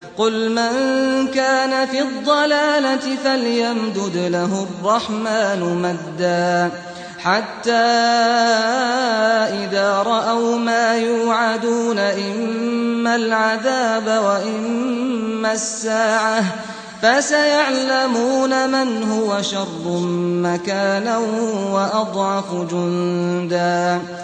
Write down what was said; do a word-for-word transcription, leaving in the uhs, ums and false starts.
قل من كان في الضلالة فليمدد له الرحمن مدا حتى إذا رأوا ما يوعدون إما العذاب وإما الساعة فسيعلمون من هو شر مكانا وأضعف جندا